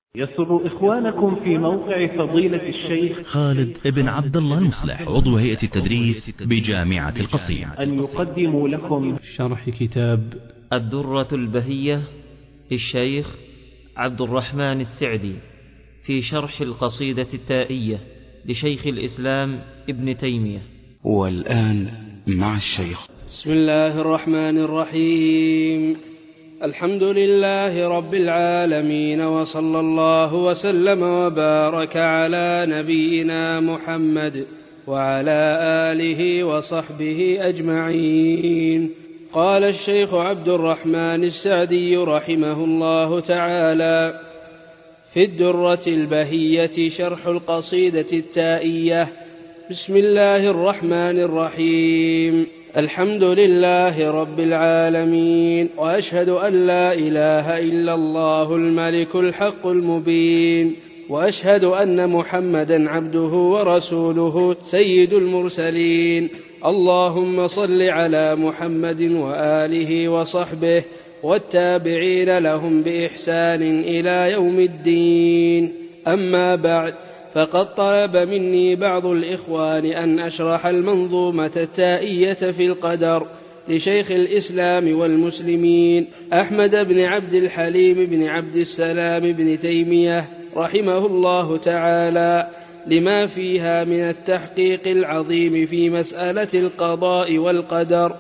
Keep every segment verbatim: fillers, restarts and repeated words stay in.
يسر إخوانكم في موقع فضيلة الشيخ خالد ابن عبد الله المصلح عضو هيئة التدريس بجامعة القصيم أن يقدموا لكم شرح كتاب الدرة البهية للشيخ عبد الرحمن السعدي في شرح القصيدة التائية لشيخ الإسلام ابن تيمية. والآن مع الشيخ. بسم الله الرحمن الرحيم. الحمد لله رب العالمين، وصلى الله وسلم وبارك على نبينا محمد وعلى آله وصحبه أجمعين. قال الشيخ عبد الرحمن السعدي رحمه الله تعالى في الدرة البهية شرح القصيدة التائية: بسم الله الرحمن الرحيم. الحمد لله رب العالمين، وأشهد أن لا إله إلا الله الملك الحق المبين، وأشهد أن محمدا عبده ورسوله سيد المرسلين. اللهم صل على محمد وآله وصحبه والتابعين لهم بإحسان إلى يوم الدين. أما بعد، فقد طلب مني بعض الإخوان أن أشرح المنظومة التائية في القدر لشيخ الإسلام والمسلمين أحمد بن عبد الحليم بن عبد السلام بن تيمية رحمه الله تعالى، لما فيها من التحقيق العظيم في مسألة القضاء والقدر،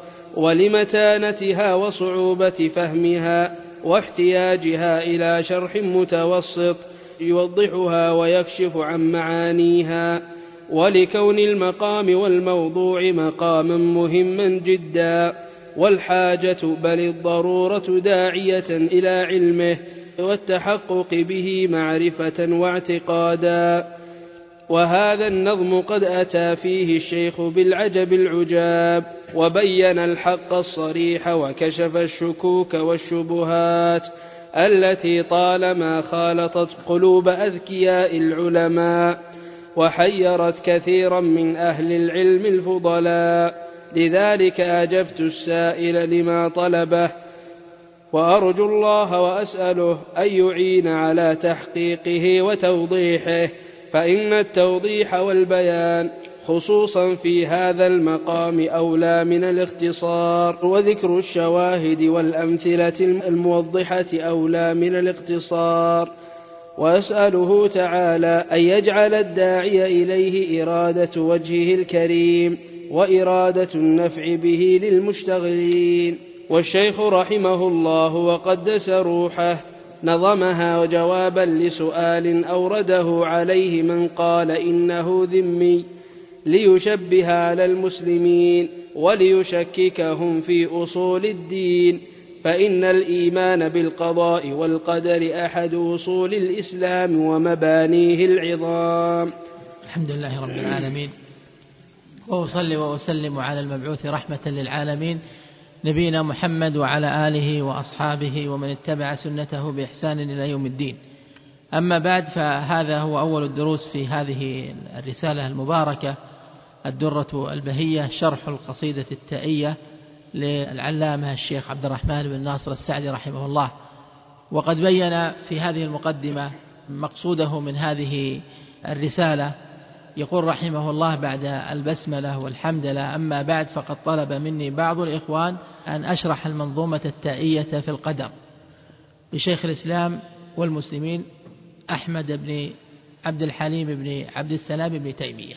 ولمتانتها وصعوبة فهمها واحتياجها إلى شرح متوسط يوضحها ويكشف عن معانيها، ولكون المقام والموضوع مقاما مهما جدا، والحاجة بل الضرورة داعية إلى علمه والتحقق به معرفة واعتقادا. وهذا النظم قد أتى فيه الشيخ بالعجب العجاب، وبين الحق الصريح وكشف الشكوك والشبهات التي طالما خالطت قلوب أذكياء العلماء وحيرت كثيرا من أهل العلم الفضلاء. لذلك أجبت السائل لما طلبه، وأرجو الله وأسأله أن يعين على تحقيقه وتوضيحه، فإن التوضيح والبيان خصوصا في هذا المقام أولى من الاختصار، وذكر الشواهد والأمثلة الموضحة أولى من الاقتصار. وأسأله تعالى أن يجعل الداعي إليه إرادة وجهه الكريم وإرادة النفع به للمشتغلين. والشيخ رحمه الله وقدس روحه نظمها جوابا لسؤال أورده عليه من قال إنه ذمي، ليشبه على المسلمين وليشككهم في أصول الدين، فإن الإيمان بالقضاء والقدر أحد أصول الإسلام ومبانيه العظام. الحمد لله رب العالمين، وأصلي وأسلم على المبعوث رحمة للعالمين نبينا محمد وعلى آله وأصحابه ومن اتبع سنته بإحسان إلى يوم الدين. أما بعد، فهذا هو أول الدروس في هذه الرسالة المباركة الدرة البهية شرح القصيدة التائية للعلامة الشيخ عبد الرحمن بن ناصر السعدي رحمه الله. وقد بين في هذه المقدمة مقصوده من هذه الرسالة. يقول رحمه الله بعد البسملة والحمدلة: أما بعد، فقد طلب مني بعض الإخوان أن أشرح المنظومة التائية في القدر لشيخ الإسلام والمسلمين أحمد بن عبد الحليم بن عبد السلام بن تيمية.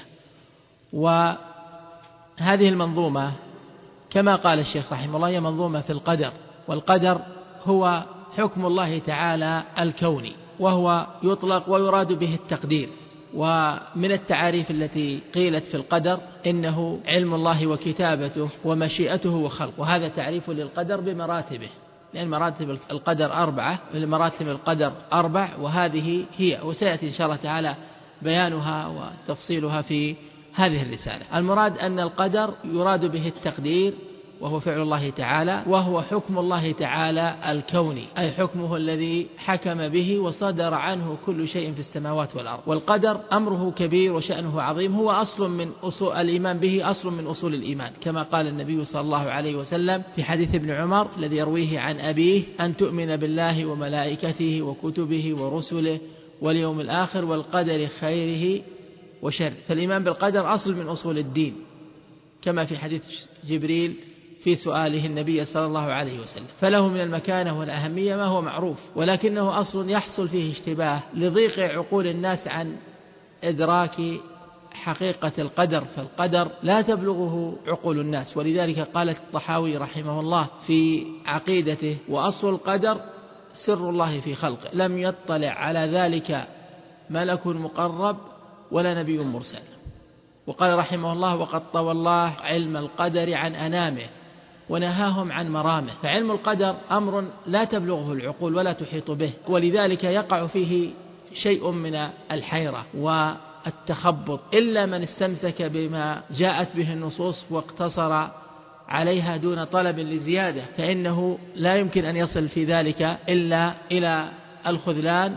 وهذه المنظومة كما قال الشيخ رحمه الله هي منظومة في القدر، والقدر هو حكم الله تعالى الكوني، وهو يطلق ويراد به التقدير. ومن التعاريف التي قيلت في القدر إنه علم الله وكتابته ومشيئته وخلقه، وهذا تعريف للقدر بمراتبه، لأن مراتب القدر أربعة، مراتب القدر أربع، وهذه هي، وسيأتي إن شاء الله تعالى بيانها وتفصيلها في هذه الرسالة. المراد أن القدر يراد به التقدير، وهو فعل الله تعالى، وهو حكم الله تعالى الكوني، أي حكمه الذي حكم به وصدر عنه كل شيء في السماوات والأرض. والقدر أمره كبير وشأنه عظيم، هو أصل من أصول الإيمان به، أصل من أصول الإيمان، كما قال النبي صلى الله عليه وسلم في حديث ابن عمر الذي يرويه عن أبيه: أن تؤمن بالله وملائكته وكتبه ورسله واليوم الآخر والقدر خيره وشره. فالإيمان بالقدر أصل من أصول الدين، كما في حديث جبريل في سؤاله النبي صلى الله عليه وسلم، فله من المكانة والأهمية ما هو معروف، ولكنه أصل يحصل فيه اشتباه لضيق عقول الناس عن إدراك حقيقة القدر، فالقدر لا تبلغه عقول الناس. ولذلك قال الطحاوي رحمه الله في عقيدته: وأصل القدر سر الله في خلقه، لم يطلع على ذلك ملك مقرب ولا نبي مرسل. وقال رحمه الله: وقد طوى الله علم القدر عن أنامه ونهاهم عن مرامه. فعلم القدر أمر لا تبلغه العقول ولا تحيط به، ولذلك يقع فيه شيء من الحيرة والتخبط إلا من استمسك بما جاءت به النصوص واقتصر عليها دون طلب لزيادة، فإنه لا يمكن أن يصل في ذلك إلا إلى الخذلان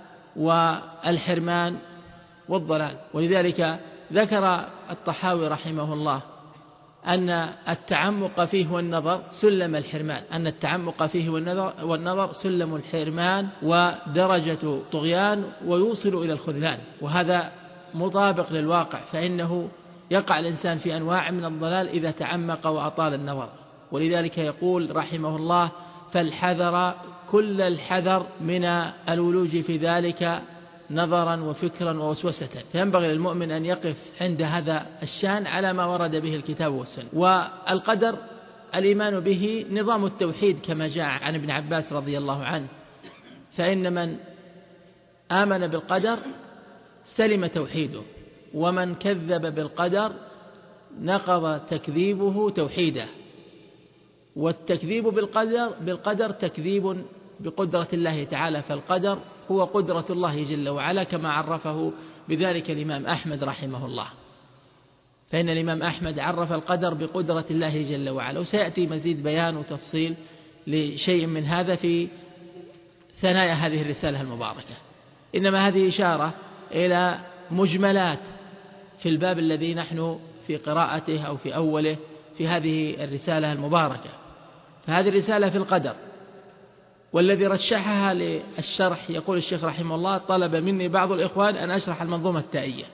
والحرمان والضلال. ولذلك ذكر الطحاوي رحمه الله أن التعمق فيه والنظر سلم الحرمان، أن التعمق فيه والنظر, والنظر سلم الحرمان ودرجة طغيان ويوصل إلى الخذلان، وهذا مطابق للواقع، فإنه يقع الإنسان في أنواع من الضلال إذا تعمق وأطال النظر. ولذلك يقول رحمه الله: فالحذر كل الحذر من الولوج في ذلك نظرا وفكرا ووسوسة. فينبغي للمؤمن أن يقف عند هذا الشان على ما ورد به الكتاب والسنة. والقدر الإيمان به نظام التوحيد كما جاء عن ابن عباس رضي الله عنه، فإن من آمن بالقدر سلم توحيده، ومن كذب بالقدر نقض تكذيبه توحيده. والتكذيب بالقدر بالقدر تكذيب بقدرة الله تعالى، فالقدر هو قدرة الله جل وعلا كما عرفه بذلك الإمام أحمد رحمه الله. فإن الإمام أحمد عرف القدر بقدرة الله جل وعلا، وسيأتي مزيد بيان وتفصيل لشيء من هذا في ثنايا هذه الرسالة المباركة. إنما هذه إشارة إلى مجملات في الباب الذي نحن في قراءته أو في أوله في هذه الرسالة المباركة. فهذه الرسالة في القدر، والذي رشحها للشرح يقول الشيخ رحمه الله: طلب مني بعض الإخوان أن أشرح المنظومة التائية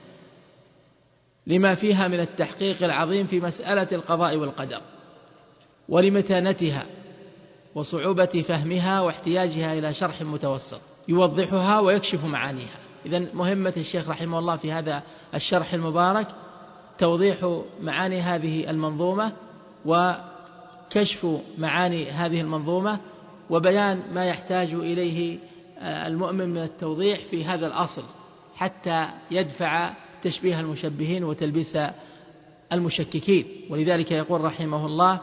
لما فيها من التحقيق العظيم في مسألة القضاء والقدر، ولمتانتها وصعوبة فهمها واحتياجها إلى شرح متوسط يوضحها ويكشف معانيها. إذن مهمة الشيخ رحمه الله في هذا الشرح المبارك توضيح معاني هذه المنظومة وكشف معاني هذه المنظومة وبيان ما يحتاج إليه المؤمن من التوضيح في هذا الأصل حتى يدفع تشبيه المشبهين وتلبيس المشككين. ولذلك يقول رحمه الله: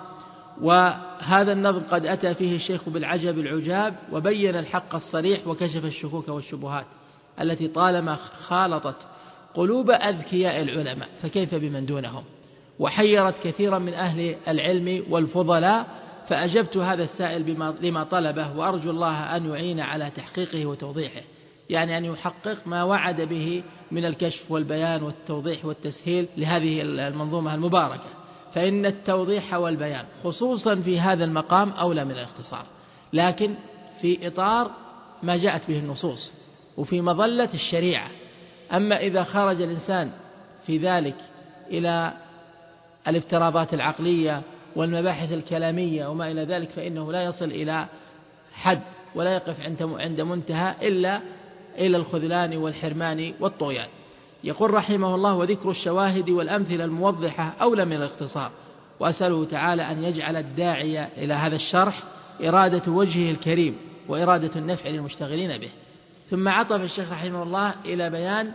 وهذا النظم قد أتى فيه الشيخ بالعجب العجاب وبين الحق الصريح وكشف الشكوك والشبهات التي طالما خالطت قلوب أذكياء العلماء فكيف بمن دونهم، وحيرت كثيرا من أهل العلم والفضلاء، فأجبت هذا السائل بما لما طلبه، وأرجو الله أن يعين على تحقيقه وتوضيحه، يعني أن يحقق ما وعد به من الكشف والبيان والتوضيح والتسهيل لهذه المنظومة المباركة. فإن التوضيح والبيان خصوصا في هذا المقام أولى من الاختصار، لكن في إطار ما جاءت به النصوص وفي مظلة الشريعة. أما إذا خرج الإنسان في ذلك إلى الافتراضات العقلية والمباحث الكلامية وما إلى ذلك فإنه لا يصل إلى حد ولا يقف عند منتهى إلا إلى الخذلان والحرمان والطغيان. يقول رحمه الله: وذكر الشواهد والأمثلة الموضحة أولى من الاختصار، وأسأله تعالى أن يجعل الداعية إلى هذا الشرح إرادة وجهه الكريم وإرادة النفع للمشتغلين به. ثم عطف الشيخ رحمه الله إلى بيان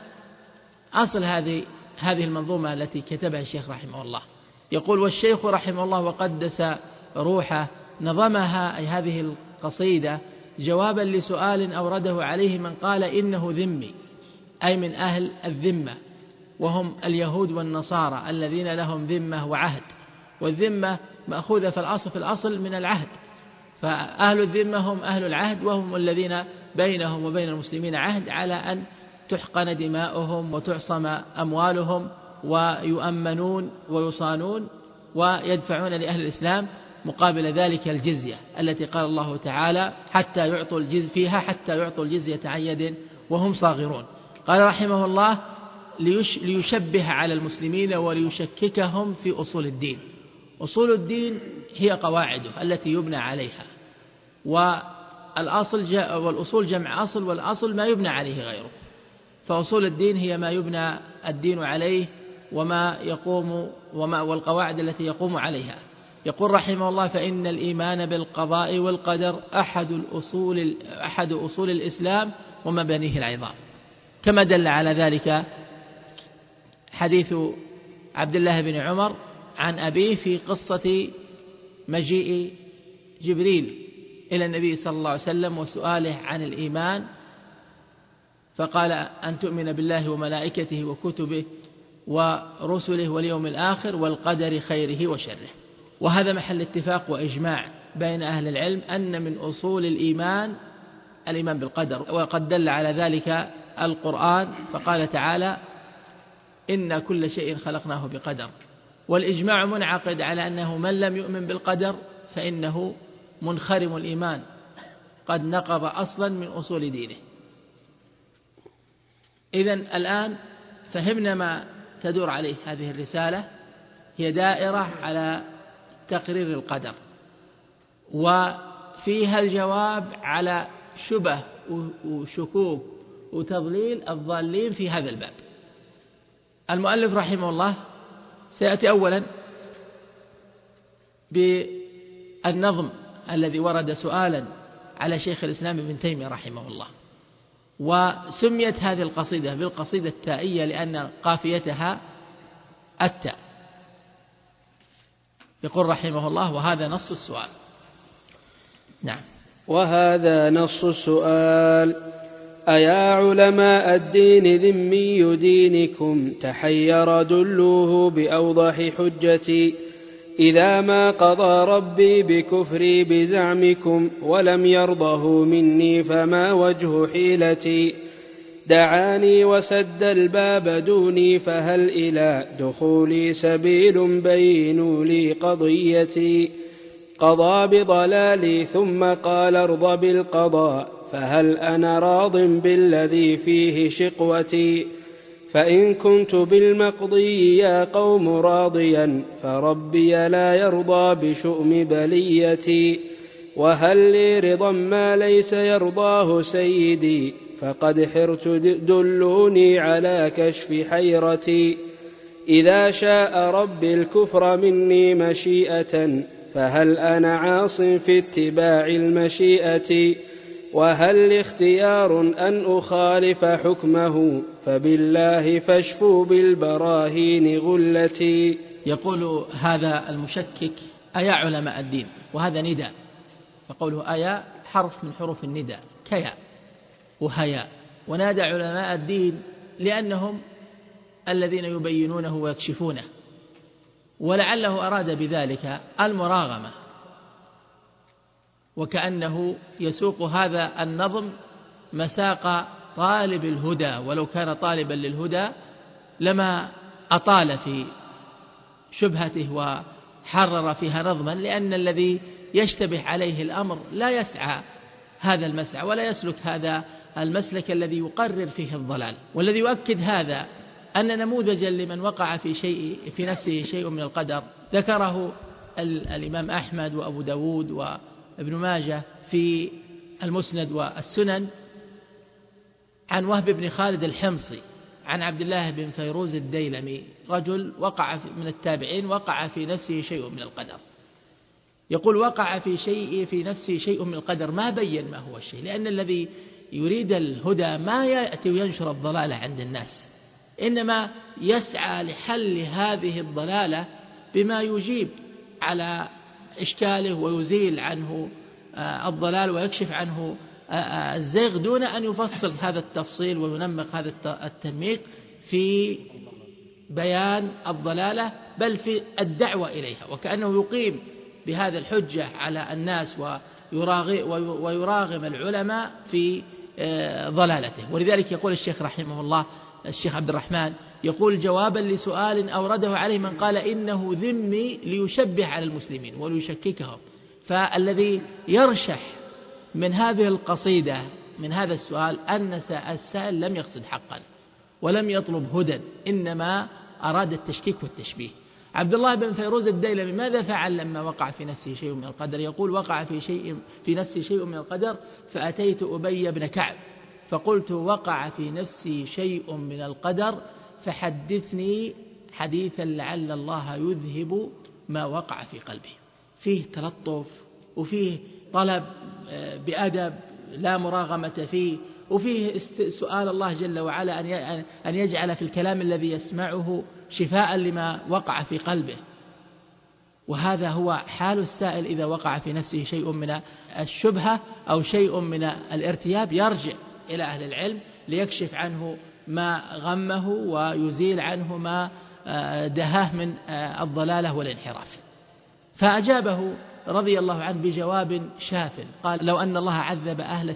أصل هذه هذه المنظومة التي كتبها الشيخ رحمه الله. يقول: والشيخ رحمه الله وقدس روحه نظمها أي هذه القصيدة جوابا لسؤال أورده عليه من قال إنه ذمي، أي من أهل الذمة، وهم اليهود والنصارى الذين لهم ذمة وعهد، والذمة مأخوذة في الأصل في الأصل من العهد، فأهل الذمة هم أهل العهد، وهم الذين بينهم وبين المسلمين عهد على أن تحقن دماؤهم وتعصم أموالهم ويؤمنون ويصانون ويدفعون لأهل الإسلام مقابل ذلك الجزية التي قال الله تعالى: حتى يعطوا الجزية فيها حتى يعطوا الجزية عن يد وهم صاغرون. قال رحمه الله ليشبه على المسلمين وليشككهم في أصول الدين. أصول الدين هي قواعده التي يبنى عليها، والأصل والأصول جمع أصل، والأصل ما يبنى عليه غيره. فأصول الدين هي ما يبنى الدين عليه وما يقوم وما والقواعد التي يقوم عليها. يقول رحمه الله: فإن الإيمان بالقضاء والقدر أحد الأصول أحد أصول الإسلام ومبانيه العظام، كما دل على ذلك حديث عبد الله بن عمر عن أبيه في قصة مجيء جبريل إلى النبي صلى الله عليه وسلم وسؤاله عن الإيمان، فقال: أن تؤمن بالله وملائكته وكتبه ورسله واليوم الآخر والقدر خيره وشره. وهذا محل اتفاق وإجماع بين أهل العلم أن من أصول الإيمان الإيمان بالقدر، وقد دل على ذلك القرآن فقال تعالى: إن كل شيء خلقناه بقدر. والإجماع منعقد على أنه من لم يؤمن بالقدر فإنه منخرم الإيمان، قد نقض أصلا من أصول دينه. إذن الآن فهمنا ما تدور عليه هذه الرسالة، هي دائرة على تقرير القدر، وفيها الجواب على شبه وشكوك وتضليل الضالين في هذا الباب. المؤلف رحمه الله سيأتي أولا بالنظم الذي ورد سؤالا على شيخ الإسلام ابن تيمية رحمه الله، وسميت هذه القصيدة بالقصيدة التائية لأن قافيتها التاء. يقول رحمه الله: وهذا نص السؤال. نعم. وهذا نص السؤال: أيا علماء الدين ذمي دينكم تحير دلوه بأوضح حجتي، إذا ما قضى ربي بكفري بزعمكم ولم يرضه مني فما وجه حيلتي، دعاني وسد الباب دوني فهل إلى دخولي سبيل بينوا لي قضيتي، قضى بضلالي ثم قال ارض بالقضاء فهل أنا راض بالذي فيه شقوتي، فإن كنت بالمقضي يا قوم راضيا فربي لا يرضى بشؤم بليتي، وهل لي رضا ما ليس يرضاه سيدي فقد حرت دلوني على كشف حيرتي، إذا شاء ربي الكفر مني مشيئة فهل أنا عاص في اتباع المشيئة، وهل لي اختيار أن أخالف حكمه فبالله فاشفوا بالبراهين غلتي. يقول هذا المشكك: أيا علماء الدين، وهذا نداء، فقوله أيا حرف من حروف النداء كيا وهيا، ونادى علماء الدين لأنهم الذين يبينونه ويكشفونه، ولعله أراد بذلك المراغمة، وكأنه يسوق هذا النظم مساق طالب الهدى، ولو كان طالبا للهدى لما أطال في شبهته وحرر فيها نظما، لأن الذي يشتبه عليه الأمر لا يسعى هذا المسعى ولا يسلك هذا المسلك الذي يقرر فيه الضلال. والذي يؤكد هذا أن نموذجا لمن وقع في شيء في نفسه شيء من القدر ذكره الإمام أحمد وأبو داود وابن ماجه في المسند والسنن عن وهب بن خالد الحمصي عن عبد الله بن فيروز الديلمي، رجل وقع من التابعين وقع في نفسه شيء من القدر. يقول: وقع في شيء في نفسه شيء من القدر، ما بين ما هو الشيء، لأن الذي يريد الهدى ما يأتي وينشر الضلالة عند الناس، إنما يسعى لحل هذه الضلالة بما يجيب على إشكاله ويزيل عنه الضلال ويكشف عنه الزيغ، دون أن يفصل هذا التفصيل وينمق هذا التنميق في بيان الضلالة، بل في الدعوة إليها، وكأنه يقيم بهذا الحجة على الناس ويراغم العلماء في ضلالته. ولذلك يقول الشيخ رحمه الله الشيخ عبد الرحمن يقول: جوابا لسؤال أورده عليه من قال إنه ذمي ليشبه على المسلمين وليشككهم. فالذي يرشح من هذه القصيدة من هذا السؤال أن السائل لم يقصد حقا ولم يطلب هدى، إنما أراد التشكيك والتشبيه. عبد الله بن فيروز الديلمي ماذا فعل لما وقع في نفسه شيء من القدر؟ يقول: وقع في شيء في نفسي شيء من القدر فأتيت أبي بن كعب فقلت: وقع في نفسي شيء من القدر فحدثني حديثا لعل الله يذهب ما وقع في قلبي. فيه تلطف وفيه طلب بأدب لا مراغمة فيه، وفيه سؤال الله جل وعلا أن يجعل في الكلام الذي يسمعه شفاء لما وقع في قلبه. وهذا هو حال السائل إذا وقع في نفسه شيء من الشبهة أو شيء من الارتياب، يرجع إلى أهل العلم ليكشف عنه ما غمه ويزيل عنه ما دهاه من الضلالة والانحراف. فأجابه رضي الله عنه بجواب شاف، قال: لو أن الله عذب أهل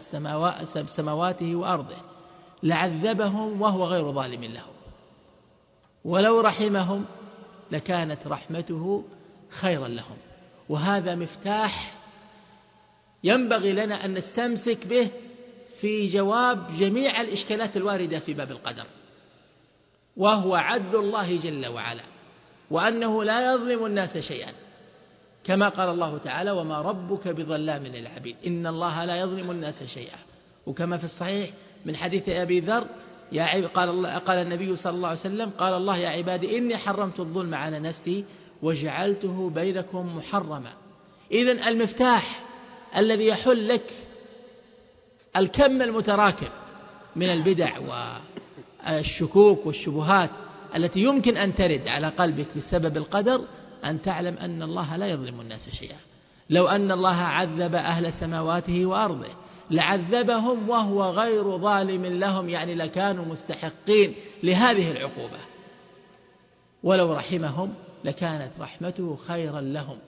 سماواته وأرضه لعذبهم وهو غير ظالم لهم، ولو رحمهم لكانت رحمته خيرا لهم. وهذا مفتاح ينبغي لنا أن نستمسك به في جواب جميع الإشكالات الواردة في باب القدر، وهو عدل الله جل وعلا، وأنه لا يظلم الناس شيئا، كما قال الله تعالى: وما ربك بظلام للعبيد، إن الله لا يظلم الناس شيئا. وكما في الصحيح من حديث أبي ذر قال, الله قال النبي صلى الله عليه وسلم: قال الله: يا عبادي إني حرمت الظلم على نفسي وجعلته بينكم محرما. إذن المفتاح الذي يحل لك الكم المتراكب من البدع والشكوك والشبهات التي يمكن أن ترد على قلبك بسبب القدر أن تعلم أن الله لا يظلم الناس شيئا. لو أن الله عذب أهل سماواته وأرضه لعذبهم وهو غير ظالم لهم، يعني لكانوا مستحقين لهذه العقوبة، ولو رحمهم لكانت رحمته خيرا لهم.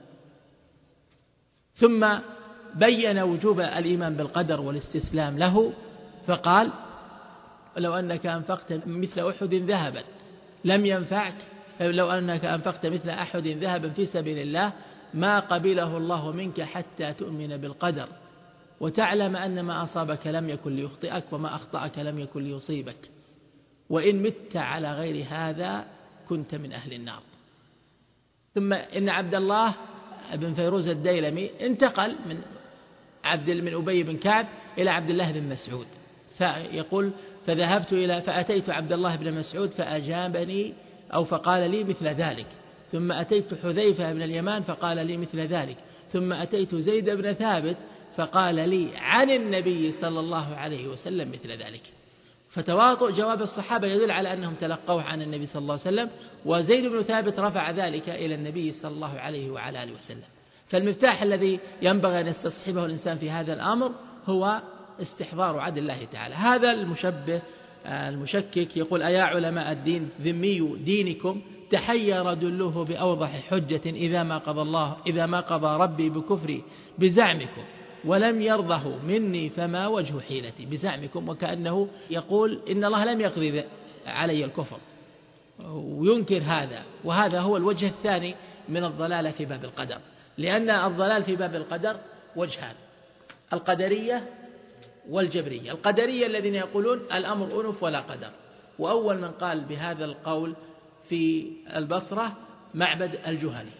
ثم بين وجوب الإيمان بالقدر والاستسلام له، فقال: لو أنك أنفقت مثل أحد ذهبا لم ينفعك، لو أنك أنفقت مثل أحد ذهبا في سبيل الله ما قبله الله منك حتى تؤمن بالقدر وتعلم أن ما أصابك لم يكن ليخطئك وما أخطأك لم يكن ليصيبك، وإن مت على غير هذا كنت من أهل النار. ثم إن عبد الله بن فيروز الديلمي انتقل من عبد من أبي بن كعب إلى عبد الله بن مسعود، فيقول: فذهبت إلى فأتيت عبد الله بن مسعود فأجابني أو فقال لي مثل ذلك، ثم أتيت حذيفة بن اليمان فقال لي مثل ذلك، ثم أتيت زيد بن ثابت فقال لي عن النبي صلى الله عليه وسلم مثل ذلك. فتواطؤ جواب الصحابة يدل على أنهم تلقوه عن النبي صلى الله عليه وسلم، وزيد بن ثابت رفع ذلك إلى النبي صلى الله عليه وعلى آله وسلم. فالمفتاح الذي ينبغي أن يستصحبه الإنسان في هذا الأمر هو استحضار عدل الله تعالى. هذا المشبه المشكك يقول: أيا علماء الدين ذمي دينكم تحير دلوه بأوضح حجة إذا ما قضى الله إذا ما قضى ربي بكفري بزعمكم ولم يرضه مني فما وجه حيلتي. بزعمكم، وكأنه يقول إن الله لم يقضي علي الكفر، وينكر هذا. وهذا هو الوجه الثاني من الضلال في باب القدر، لأن الضلال في باب القدر وجهان: القدرية والجبرية. القدرية الذين يقولون الأمر أنف ولا قدر، وأول من قال بهذا القول في البصرة معبد الجهني.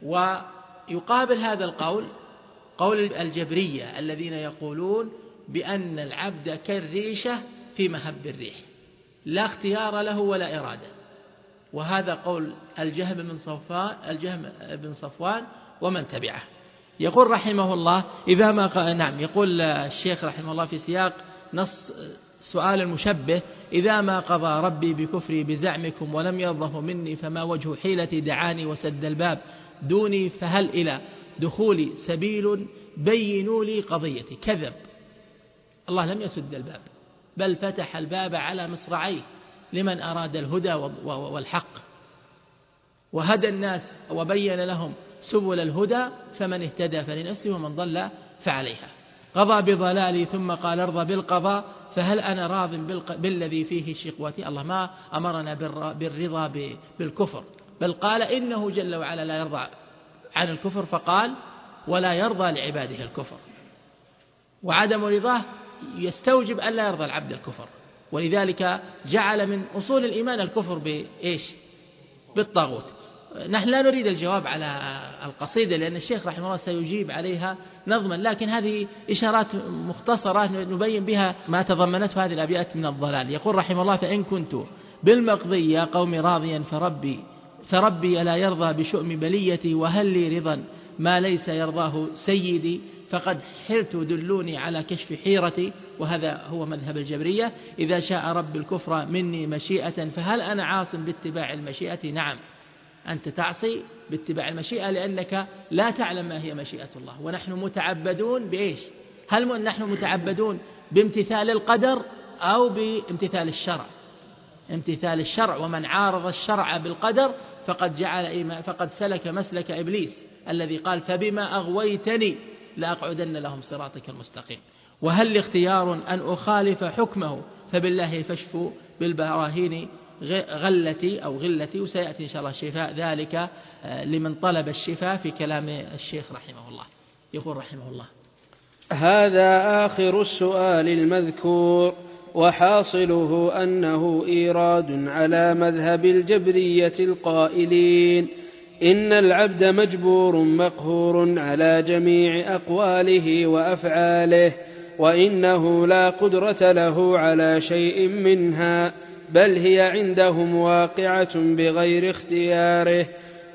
ويقابل هذا القول قول الجبرية الذين يقولون بأن العبد كالريشة في مهب الريح، لا اختيار له ولا إرادة. وهذا قول الجهم بن صفوان الجهم بن صفوان ومن تبعه. يقول رحمه الله: إذا ما ق... نعم يقول الشيخ رحمه الله في سياق نص سؤال المشبه: إذا ما قضى ربي بكفري بزعمكم ولم يرضه مني فما وجه حيلتي دعاني وسد الباب دوني فهل إلى دخولي سبيل بينوا لي قضيتي. كذب، الله لم يسد الباب بل فتح الباب على مصراعيه لمن أراد الهدى والحق، وهدى الناس وبين لهم سبل الهدى، فمن اهتدى فلنفسه ومن ضل فعليها. قضى بضلالي ثم قال ارضى بالقضاء فهل أنا راض بالذي فيه شقوتي. الله ما أمرنا بالرضا بالكفر، بل قال إنه جل وعلا لا يرضى عن الكفر، فقال ولا يرضى لعباده الكفر. وعدم رضاه يستوجب أن لا يرضى العبد الكفر، ولذلك جعل من أصول الإيمان الكفر بإيش؟ بالطاغوت. نحن لا نريد الجواب على القصيدة لأن الشيخ رحمه الله سيجيب عليها نظما، لكن هذه إشارات مختصرة نبين بها ما تضمنته هذه الأبيات من الضلال. يقول رحمه الله: فإن كنت بالمقضي يا قوم راضيا فربي فربي لا يرضى بشؤم بليتي، وهل لي رضا ما ليس يرضاه سيدي، فقد حرت دلوني على كشف حيرتي. وهذا هو مذهب الجبرية: إذا شاء رب الكفر مني مشيئة فهل أنا عاص باتباع المشيئة؟ نعم، أنت تعصي باتباع المشيئة لأنك لا تعلم ما هي مشيئة الله، ونحن متعبدون بإيش؟ هل نحن متعبدون بامتثال القدر أو بامتثال الشرع؟ امتثال الشرع، ومن عارض الشرع بالقدر فقد جعل فقد سلك مسلك إبليس الذي قال: فبما أغويتني لأقعدن لهم صراطك المستقيم. وهل لي اختيار أن أخالف حكمه؟ فبالله فاشفوا بالبراهين غلتي أو غلتي. وسيأتي إن شاء الله شفاء ذلك لمن طلب الشفاء في كلام الشيخ رحمه الله. يقول رحمه الله: هذا آخر السؤال المذكور، وحاصله أنه إيراد على مذهب الجبرية القائلين: إن العبد مجبور مقهور على جميع أقواله وأفعاله، وإنه لا قدرة له على شيء منها، بل هي عندهم واقعة بغير اختياره.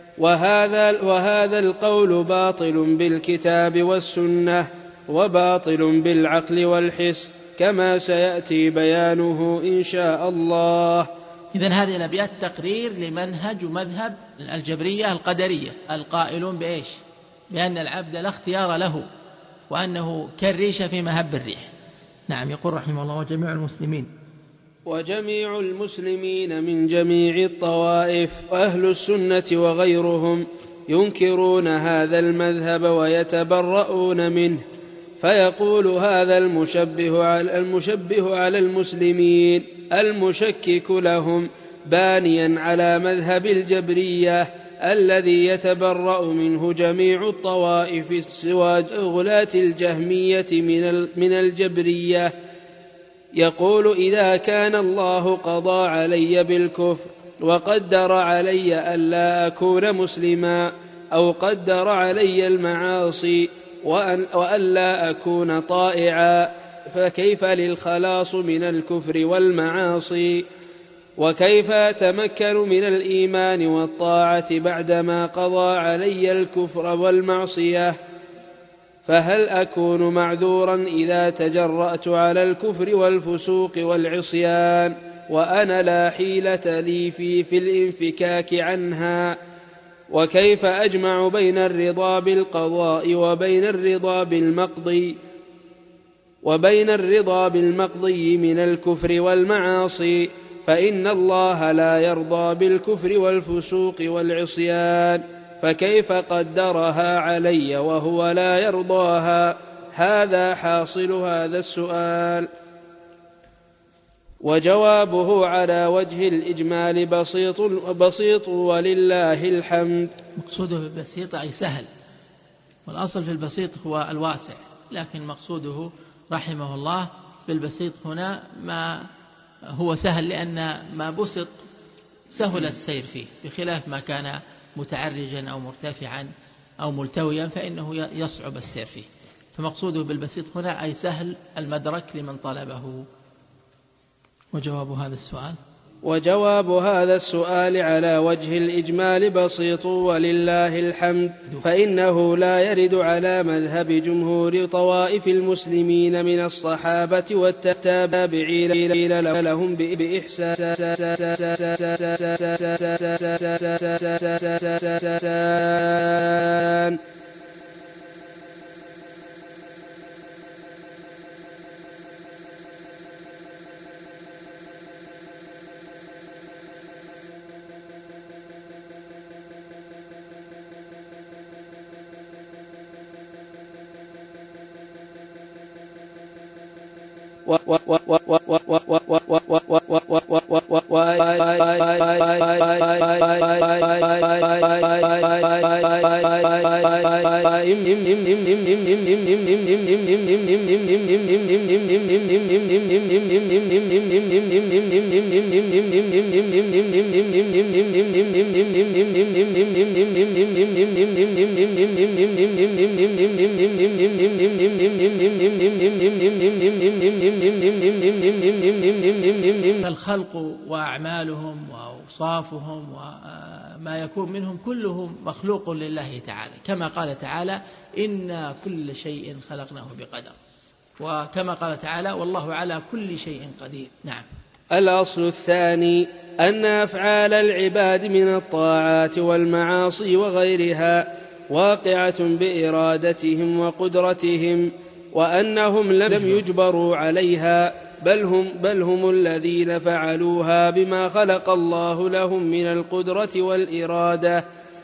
وهذا, وهذا القول باطل بالكتاب والسنة، وباطل بالعقل والحس، كما سيأتي بيانه إن شاء الله. إذن هذه الأبيات تقرير لمنهج مذهب الجبرية القدرية القائلون بإيش؟ بأن العبد لا اختيار له، وأنه كالريشة في مهب الريح. نعم. يقول رحمه الله: وجميع المسلمين وجميع المسلمين من جميع الطوائف وأهل السنة وغيرهم ينكرون هذا المذهب ويتبرؤون منه، فيقول هذا المشبه على, المشبه على المسلمين المشكك لهم، بانيا على مذهب الجبرية الذي يتبرأ منه جميع الطوائف سوى غلاة الجهمية من الجبرية. يقول: إذا كان الله قضى علي بالكفر وقدر علي ألا أكون مسلما، أو قدر علي المعاصي وألا أكون طائعا، فكيف للخلاص من الكفر والمعاصي؟ وكيف أتمكن من الإيمان والطاعة بعدما قضى علي الكفر والمعصية؟ فهل أكون معذورا إذا تجرأت على الكفر والفسوق والعصيان وأنا لا حيلة لي في, في الانفكاك عنها؟ وكيف أجمع بين الرضا بالقضاء وبين الرضا بالمقضي وبين الرضا بالمقضي من الكفر والمعاصي؟ فإن الله لا يرضى بالكفر والفسوق والعصيان، فكيف قدرها علي وهو لا يرضاها؟ هذا حاصل هذا السؤال. وجوابه على وجه الإجمال بسيط, بسيط ولله الحمد. مقصوده بالبسيط أي سهل، والأصل في البسيط هو الواسع، لكن مقصوده رحمه الله بالبسيط هنا ما هو سهل، لأن ما بسط سهل السير فيه، بخلاف ما كان متعرجا أو مرتفعا أو ملتويا فإنه يصعب السير فيه. فمقصوده بالبسيط هنا أي سهل المدرك لمن طلبه. وجواب هذا السؤال وجواب هذا السؤال على وجه الإجمال بسيط ولله الحمد، فإنه لا يرد على مذهب جمهور طوائف المسلمين من الصحابة والتابعين لهم بإحسان. الخلق وأعمالهم وأوصافهم وما يكون منهم كله مخلوق لله تعالى، كما قال تعالى إنا كل شيء خلقناه بقدر، وكما قال تعالى والله على كل شيء قدير. نعم. الأصل الثاني أن أفعال العباد من الطاعات والمعاصي وغيرها واقعة بإرادتهم وقدرتهم، وأنهم لم يجبروا عليها، بل هم, بل هم الذين فعلوها بما خلق الله لهم من القدرة والإرادة.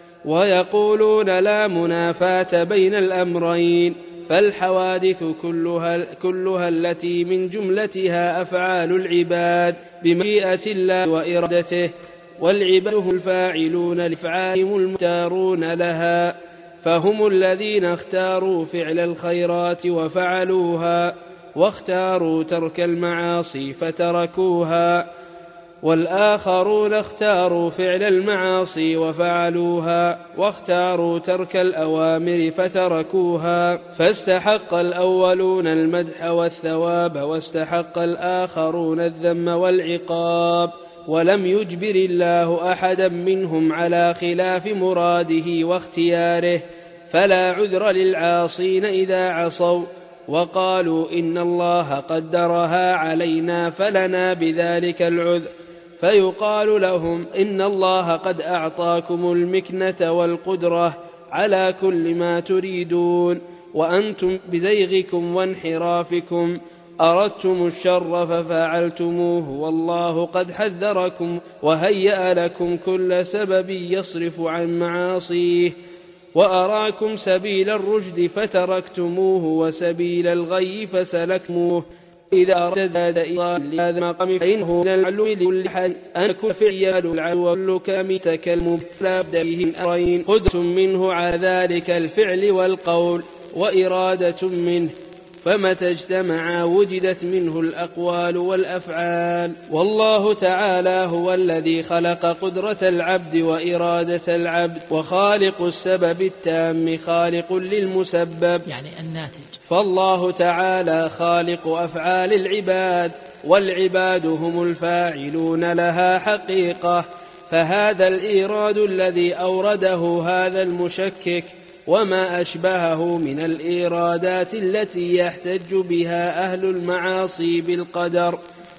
ويقولون لا منافاة بين الأمرين، فالحوادث كلها, كلها التي من جملتها أفعال العباد بمشيئة الله وإرادته، والعباد هم الفاعلون لأفعالهم المختارون لها، فهم الذين اختاروا فعل الخيرات وفعلوها، واختاروا ترك المعاصي فتركوها، والآخرون اختاروا فعل المعاصي وفعلوها، واختاروا ترك الأوامر فتركوها، فاستحق الأولون المدح والثواب، واستحق الآخرون الذم والعقاب، ولم يجبر الله أحدا منهم على خلاف مراده واختياره، فلا عذر للعاصين إذا عصوا وقالوا إن الله قدرها علينا فلنا بذلك العذر، فيقال لهم إن الله قد أعطاكم المكنة والقدرة على كل ما تريدون، وأنتم بزيغكم وانحرافكم أردتم الشر ففعلتموه، والله قد حذركم وهيأ لكم كل سبب يصرف عن معاصيه، وأراكم سبيل الرشد فتركتموه، وسبيل الغي فسلكتموه. إذا أراد إيصال هذا المقام فإنه من العلو لكل حد أن كل فعل العلو كل كلام تكلم لا بد فيه من أمرين، قدرة منه على ذلك الفعل والقول، وإرادة منه، فمتى اجتمعا وجدت منه الأقوال والأفعال. والله تعالى هو الذي خلق قدرة العبد وإرادة العبد، وخالق السبب التام خالق للمسبب، يعني الناتج. فالله تعالى خالق أفعال العباد، والعباد هم الفاعلون لها حقيقة، فهذا الإيراد الذي أورده هذا المشكك وما أشبهه من الإيرادات التي يحتج بها أهل المعاصي بالقدر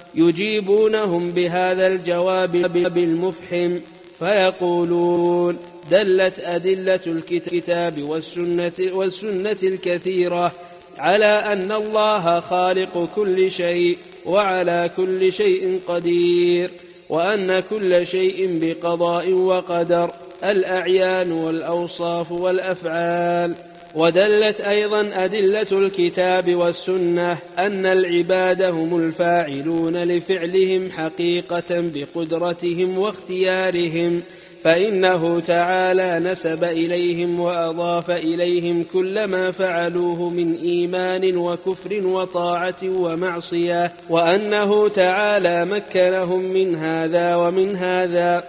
يجيبونهم بهذا الجواب بالمفحم، فيقولون دلت أدلة الكتاب والسنة, والسنة الكثيرة على أن الله خالق كل شيء وعلى كل شيء قدير، وأن كل شيء بقضاء وقدر، الأعيان والأوصاف والأفعال. ودلت أيضا أدلة الكتاب والسنة أن العباد هم الفاعلون لفعلهم حقيقة بقدرتهم واختيارهم، فإنه تعالى نسب إليهم وأضاف إليهم كل ما فعلوه من إيمان وكفر وطاعة ومعصية، وأنه تعالى مكنهم من هذا ومن هذا،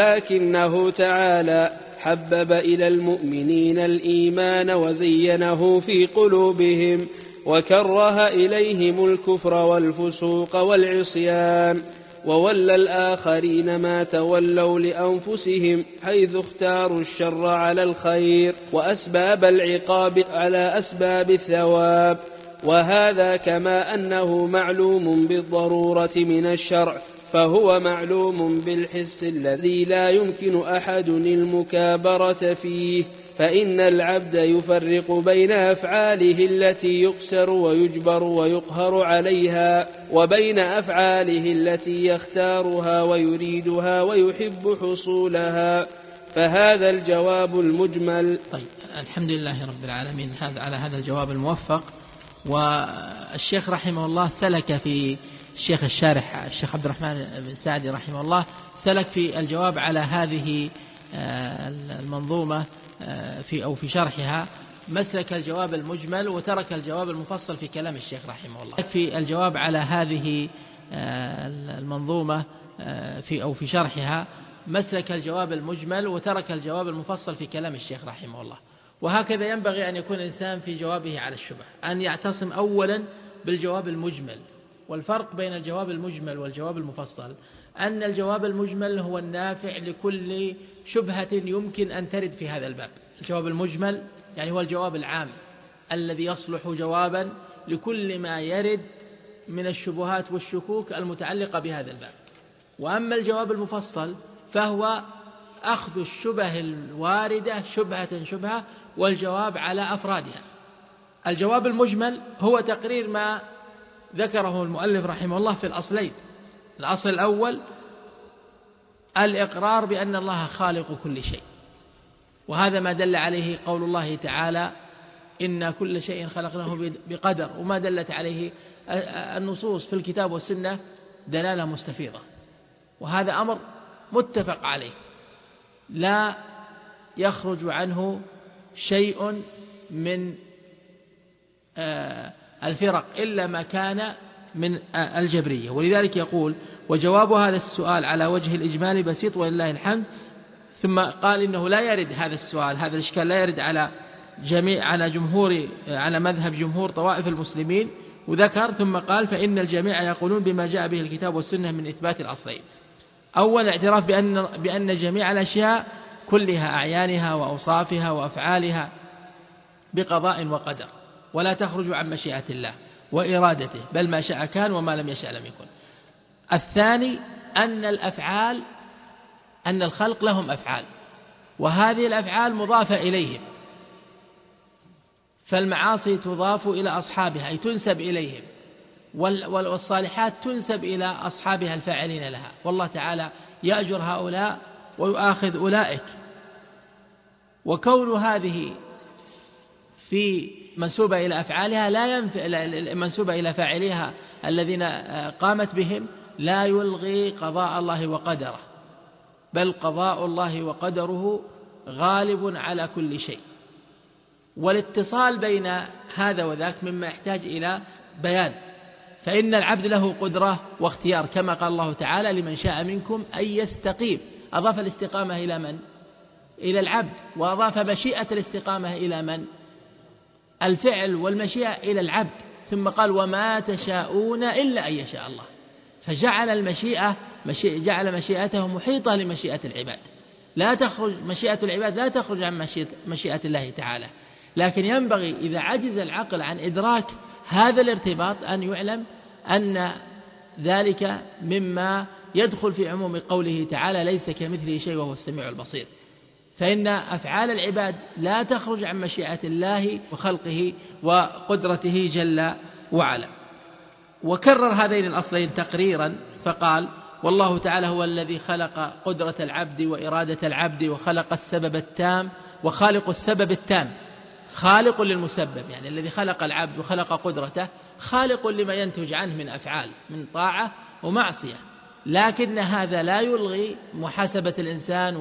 ولكنه تعالى حبب إلى المؤمنين الإيمان وزينه في قلوبهم، وكره إليهم الكفر والفسوق والعصيان، وولى الآخرين ما تولوا لأنفسهم، حيث اختاروا الشر على الخير وأسباب العقاب على أسباب الثواب. وهذا كما أنه معلوم بالضرورة من الشرع، فهو معلوم بالحس الذي لا يمكن أحد المكابرة فيه، فإن العبد يفرق بين أفعاله التي يقسر ويجبر ويقهر عليها، وبين أفعاله التي يختارها ويريدها ويحب حصولها، فهذا الجواب المجمل. طيب، الحمد لله رب العالمين هذا على هذا الجواب الموفق. والشيخ رحمه الله سلك في الشيخ الشارح الشيخ عبد الرحمن بن سعدي رحمه الله سلك في الجواب على هذه المنظومة في أو في شرحها مسلك الجواب المجمل، وترك الجواب المفصل في كلام الشيخ رحمه الله. في الجواب على هذه المنظومة في أو في شرحها مسلك الجواب المجمل وترك الجواب المفصل في كلام الشيخ رحمه الله. وهكذا ينبغي أن يكون الإنسان في جوابه على الشبه، أن يعتصم أولا بالجواب المجمل. والفرق بين الجواب المجمل والجواب المفصل أن الجواب المجمل هو النافع لكل شبهة يمكن أن ترد في هذا الباب. الجواب المجمل يعني هو الجواب العام الذي يصلح جوابا لكل ما يرد من الشبهات والشكوك المتعلقة بهذا الباب. وأما الجواب المفصل فهو أخذ الشبه الواردة شبهة شبهة والجواب على أفرادها. الجواب المجمل هو تقرير ما ذكره المؤلف رحمه الله في الأصلين. الأصل الأول الإقرار بأن الله خالق كل شيء، وهذا ما دل عليه قول الله تعالى إن كل شيء خلقناه بقدر، وما دلت عليه النصوص في الكتاب والسنة دلالة مستفيضة، وهذا أمر متفق عليه لا يخرج عنه شيء من الفرق إلا ما كان من الجبرية. ولذلك يقول وجواب هذا السؤال على وجه الإجمال بسيط ولله الحمد. ثم قال إنه لا يرد هذا السؤال، هذا الإشكال لا يرد على جميع على جمهور على مذهب جمهور طوائف المسلمين، وذكر ثم قال فإن الجميع يقولون بما جاء به الكتاب والسنة من إثبات الأصلين. أول اعتراف بأن بأن جميع الأشياء كلها أعيانها وأوصافها وأفعالها بقضاء وقدر ولا تخرج عن مشيئة الله وإرادته، بل ما شاء كان وما لم يشاء لم يكن. الثاني أن الأفعال أن الخلق لهم أفعال، وهذه الأفعال مضافة إليهم، فالمعاصي تضاف إلى أصحابها أي تنسب إليهم، والصالحات تنسب إلى أصحابها الفاعلين لها، والله تعالى يأجر هؤلاء ويؤاخذ أولئك. وكون هذه في منسوبة إلى أفعالها لا ينفع منسوبة إلى فاعليها الذين قامت بهم لا يلغي قضاء الله وقدره، بل قضاء الله وقدره غالب على كل شيء. والاتصال بين هذا وذاك مما يحتاج إلى بيان، فإن العبد له قدرة واختيار كما قال الله تعالى لمن شاء منكم أن يستقيم. أضاف الاستقامة إلى من؟ إلى العبد. وأضاف مشيئة الاستقامة إلى من؟ الفعل والمشيئة إلى العبد. ثم قال وما تشاءون إلا أن يشاء الله، فجعل المشيئة جعل مشيئته محيطة لمشيئة العباد، لا تخرج مشيئة العباد لا تخرج عن مشيئة الله تعالى. لكن ينبغي إذا عجز العقل عن إدراك هذا الارتباط أن يعلم أن ذلك مما يدخل في عموم قوله تعالى ليس كمثله شيء وهو السميع البصير، فإن أفعال العباد لا تخرج عن مشيئة الله وخلقه وقدرته جل وعلا. وكرر هذين الأصلين تقريرا فقال والله تعالى هو الذي خلق قدرة العبد وإرادة العبد وخلق السبب التام وخالق السبب التام. خالق للمسبب يعني الذي خلق العبد وخلق قدرته، خالق لما ينتج عنه من أفعال من طاعة ومعصية، لكن هذا لا يلغي محاسبة الإنسان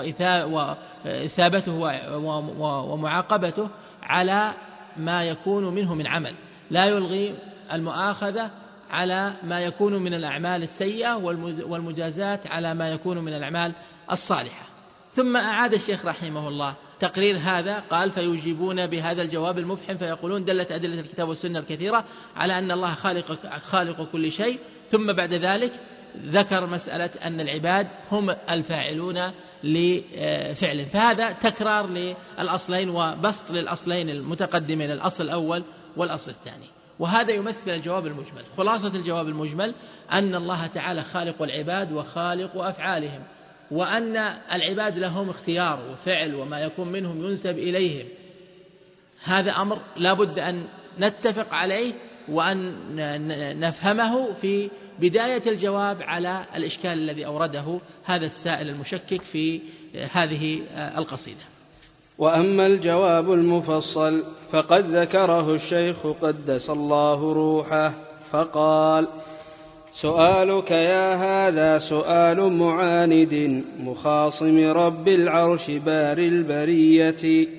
وإثابته ومعاقبته على ما يكون منه من عمل، لا يلغي المؤاخذة على ما يكون من الأعمال السيئة والمجازات على ما يكون من الأعمال الصالحة. ثم أعاد الشيخ رحمه الله تقرير هذا، قال فيجيبون بهذا الجواب المفحم فيقولون دلت أدلة الكتاب والسنة الكثيرة على أن الله خالق, خالق كل شيء. ثم بعد ذلك ذكر مسألة أن العباد هم الفاعلون لفعل، فهذا تكرار للأصلين وبسط للأصلين المتقدمين الأصل الأول والأصل الثاني، وهذا يمثل الجواب المجمل. خلاصة الجواب المجمل أن الله تعالى خالق العباد وخالق أفعالهم، وأن العباد لهم اختيار وفعل وما يكون منهم ينسب إليهم. هذا أمر لا بد أن نتفق عليه وأن نفهمه في بداية الجواب على الإشكال الذي أورده هذا السائل المشكك في هذه القصيدة. وأما الجواب المفصل فقد ذكره الشيخ قدس الله روحه فقال سؤالك يا هذا سؤال معاند مخاصم رب العرش بار البرية،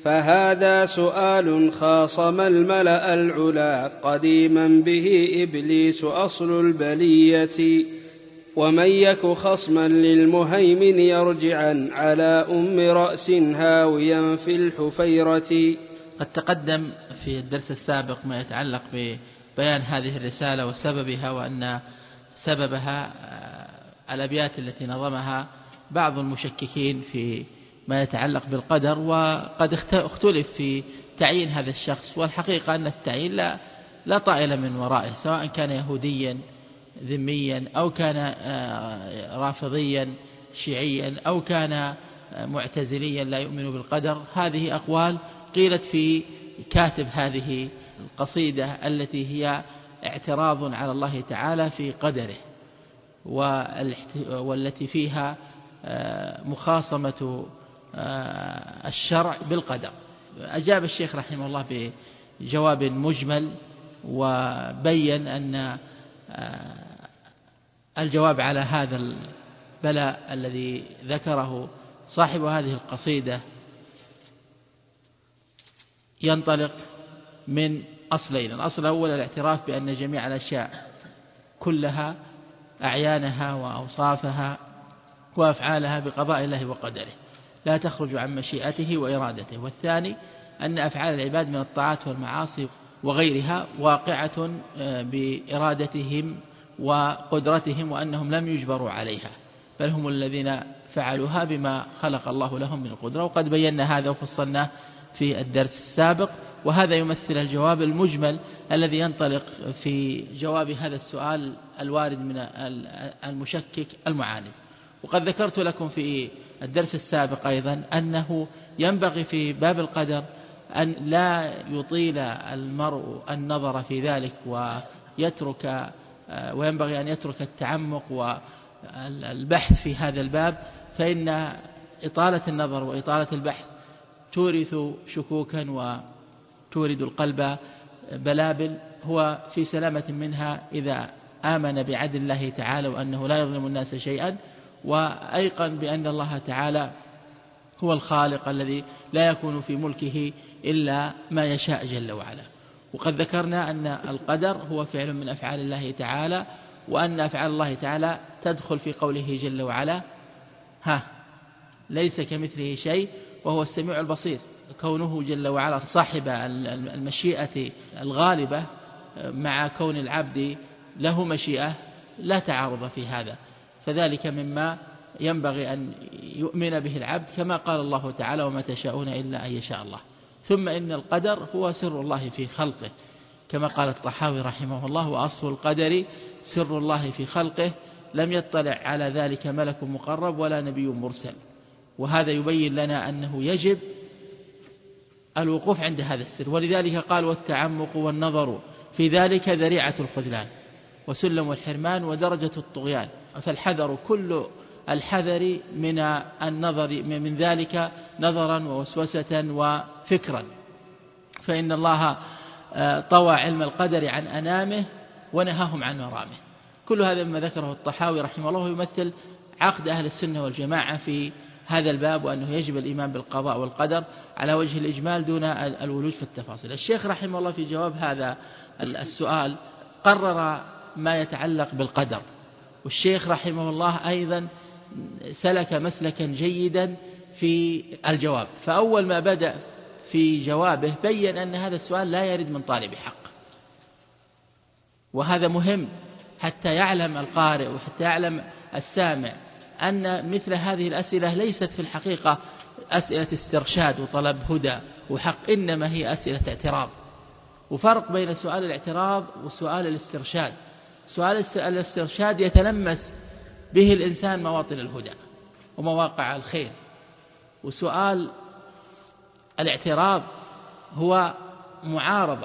فهذا سؤال خاصم الملأ العلا قديما به إبليس أصل البلية، ومن يك خصما للمهيمن يرجعا على أم رأس هاويا في الحفيرة. قد تقدم في الدرس السابق ما يتعلق ببيان هذه الرسالة وسببها، وأن سببها الأبيات التي نظمها بعض المشككين في ما يتعلق بالقدر، وقد اختلف في تعيين هذا الشخص، والحقيقة أن التعيين لا, لا طائل من ورائه، سواء كان يهوديا ذميا أو كان رافضيا شيعيا أو كان معتزليا لا يؤمن بالقدر. هذه أقوال قيلت في كاتب هذه القصيدة التي هي اعتراض على الله تعالى في قدره، والتي فيها مخاصمة الشرع بالقدر. أجاب الشيخ رحمه الله بجواب مجمل، وبين أن الجواب على هذا البلاء الذي ذكره صاحب هذه القصيدة ينطلق من أصلين. الأصل الأول الاعتراف بأن جميع الأشياء كلها أعيانها وأوصافها وأفعالها بقضاء الله وقدره لا تخرج عن مشيئته وإرادته. والثاني أن أفعال العباد من الطاعات والمعاصي وغيرها واقعة بإرادتهم وقدرتهم، وأنهم لم يجبروا عليها، بل هم الذين فعلوها بما خلق الله لهم من القدرة. وقد بينا هذا وفصلناه في الدرس السابق، وهذا يمثل الجواب المجمل الذي ينطلق في جواب هذا السؤال الوارد من المشكك المعاند. وقد ذكرت لكم في الدرس السابق أيضا أنه ينبغي في باب القدر أن لا يطيل المرء النظر في ذلك ويترك وينبغي أن يترك التعمق والبحث في هذا الباب، فإن إطالة النظر وإطالة البحث تورث شكوكا وتورد القلب بلابل. هو في سلامة منها إذا آمن بعدل الله تعالى وأنه لا يظلم الناس شيئا، وأيقن بأن الله تعالى هو الخالق الذي لا يكون في ملكه إلا ما يشاء جل وعلا. وقد ذكرنا أن القدر هو فعل من أفعال الله تعالى، وأن أفعال الله تعالى تدخل في قوله جل وعلا ها ليس كمثله شيء وهو السميع البصير. كونه جل وعلا صاحب المشيئة الغالبة مع كون العبد له مشيئة لا تعارض في هذا، فذلك مما ينبغي أن يؤمن به العبد، كما قال الله تعالى وما تشاءون إلا أن يشاء الله. ثم إن القدر هو سر الله في خلقه، كما قال الطحاوي رحمه الله وأصل القدر سر الله في خلقه لم يطلع على ذلك ملك مقرب ولا نبي مرسل. وهذا يبين لنا أنه يجب الوقوف عند هذا السر، ولذلك قال والتعمق والنظر في ذلك ذريعة الخذلان وسلم الحرمان ودرجة الطغيان. فالحذر كل الحذر من النظر من ذلك نظرا ووسوسة وفكرا، فإن الله طوى علم القدر عن أنامه ونهاهم عن مرامه. كل هذا مما ذكره الطحاوي رحمه الله يمثل عقد أهل السنة والجماعة في هذا الباب، وأنه يجب الإيمان بالقضاء والقدر على وجه الإجمال دون الولوج في التفاصيل. الشيخ رحمه الله في جواب هذا السؤال قرر ما يتعلق بالقدر، والشيخ رحمه الله أيضا سلك مسلكا جيدا في الجواب. فأول ما بدأ في جوابه بيّن أن هذا السؤال لا يرد من طالب حق، وهذا مهم حتى يعلم القارئ وحتى يعلم السامع أن مثل هذه الأسئلة ليست في الحقيقة أسئلة استرشاد وطلب هدى وحق، إنما هي أسئلة اعتراض. وفرق بين سؤال الاعتراض وسؤال الاسترشاد. سؤال الاسترشاد يتلمس به الإنسان مواطن الهدى ومواقع الخير، وسؤال الاعتراض هو معارضة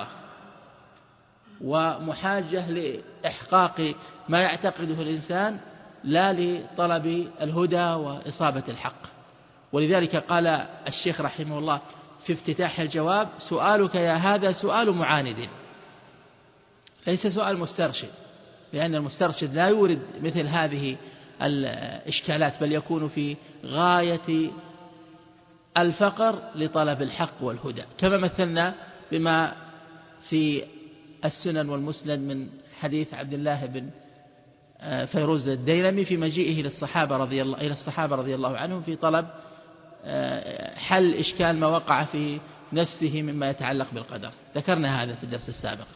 ومحاجة لإحقاق ما يعتقده الإنسان لا لطلب الهدى وإصابة الحق. ولذلك قال الشيخ رحمه الله في افتتاح الجواب سؤالك يا هذا سؤال معاند ليس سؤال مسترشد، لأن المسترشد لا يورد مثل هذه الإشكالات، بل يكون في غاية الفقر لطلب الحق والهدى، كما مثلنا بما في السنن والمسند من حديث عبد الله بن فيروز الديلمي في مجيئه للصحابة رضي الله إلى الصحابة رضي الله عنهم في طلب حل إشكال ما وقع في نفسه مما يتعلق بالقدر. ذكرنا هذا في الدرس السابق،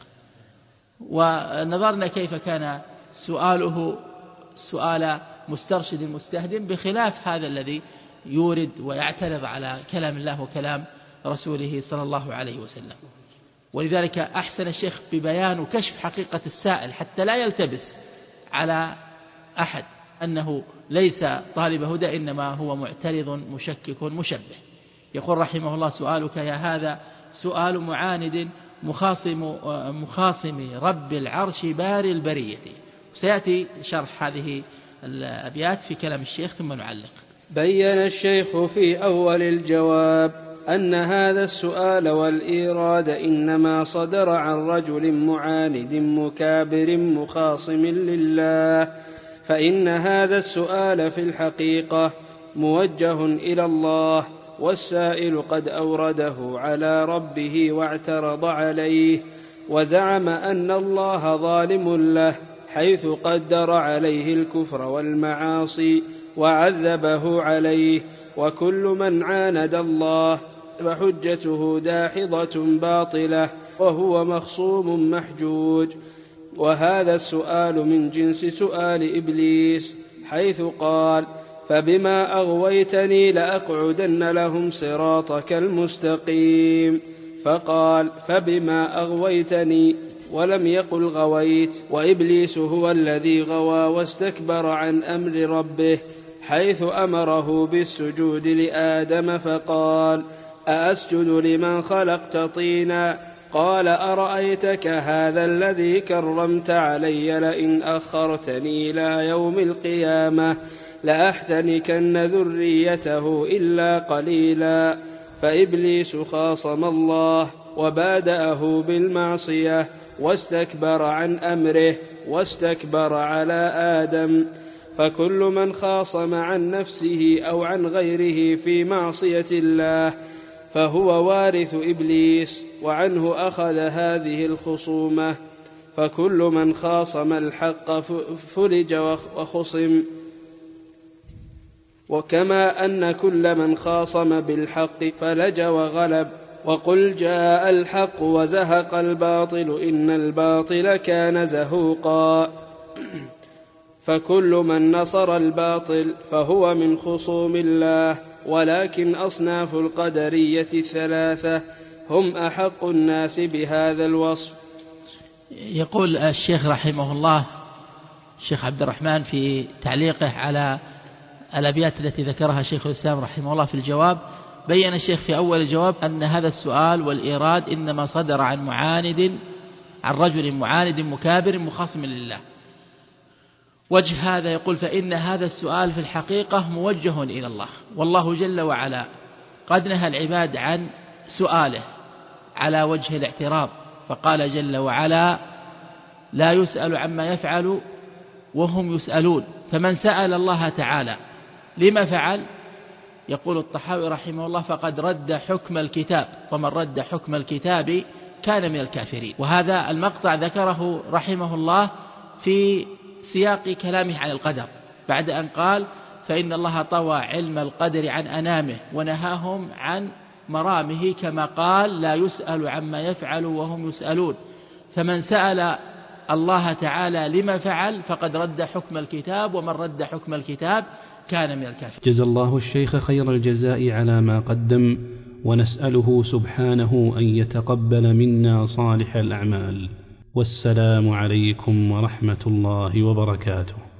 ونظرنا كيف كان سؤاله سؤال مسترشد مستهدم، بخلاف هذا الذي يورد ويعترض على كلام الله وكلام رسوله صلى الله عليه وسلم. ولذلك أحسن الشيخ ببيان وكشف حقيقة السائل حتى لا يلتبس على أحد أنه ليس طالب هدى، إنما هو معترض مشكك مشبه. يقول رحمه الله: سؤالك يا هذا سؤال معاند مخاصم مخاصم رب العرش باري البرية. سيأتي شرح هذه الأبيات في كلام الشيخ ثم نعلق. بين الشيخ في أول الجواب أن هذا السؤال والإيراد إنما صدر عن رجل معاند مكابر مخاصم لله، فإن هذا السؤال في الحقيقة موجه إلى الله، والسائل قد أورده على ربه واعترض عليه، وزعم أن الله ظالم له حيث قدر عليه الكفر والمعاصي وعذبه عليه. وكل من عاند الله فحجته داحضة باطلة، وهو مخصوم محجوج. وهذا السؤال من جنس سؤال إبليس، حيث قال: فبما أغويتني لأقعدن لهم صراطك المستقيم، فقال: فبما أغويتني، ولم يقل غويت. وإبليس هو الذي غوى واستكبر عن أمر ربه، حيث أمره بالسجود لآدم فقال: أأسجد لمن خلقت طينا؟ قال: أرأيتك هذا الذي كرمت علي لئن أخرتني إلى يوم القيامة لأحتنكن ذريته إلا قليلا. فإبليس خاصم الله وبادأه بالمعصية واستكبر عن أمره واستكبر على آدم. فكل من خاصم عن نفسه أو عن غيره في معصية الله فهو وارث إبليس، وعنه أخذ هذه الخصومة. فكل من خاصم الحق فلج وخصم، وكما أن كل من خاصم بالحق فلج وغلب. وقل جاء الحق وزهق الباطل إن الباطل كان زهوقا. فكل من نصر الباطل فهو من خصوم الله، ولكن أصناف القدرية الثلاثة هم أحق الناس بهذا الوصف. يقول الشيخ رحمه الله الشيخ عبد الرحمن في تعليقه على الأبيات التي ذكرها شيخ الإسلام رحمه الله في الجواب: بين الشيخ في أول الجواب أن هذا السؤال والإيراد إنما صدر عن معاند عن رجل معاند مكابر مخاصم لله. وجه هذا يقول: فإن هذا السؤال في الحقيقة موجه إلى الله، والله جل وعلا قد نهى العباد عن سؤاله على وجه الاعتراض، فقال جل وعلا: لا يسأل عما يفعل وهم يسألون. فمن سأل الله تعالى لما فعل، يقول الطحاوي رحمه الله: فقد رد حكم الكتاب، ومن رد حكم الكتاب كان من الكافرين. وهذا المقطع ذكره رحمه الله في سياق كلامه عن القدر، بعد أن قال: فإن الله طوى علم القدر عن أنامه ونهاهم عن مرامه، كما قال: لا يسأل عما يفعل وهم يسألون. فمن سأل الله تعالى لما فعل فقد رد حكم الكتاب، ومن رد حكم الكتاب كان من الكافرين. جزا الله الشيخ خير الجزاء على ما قدم، ونسأله سبحانه أن يتقبل منا صالح الأعمال. والسلام عليكم ورحمة الله وبركاته.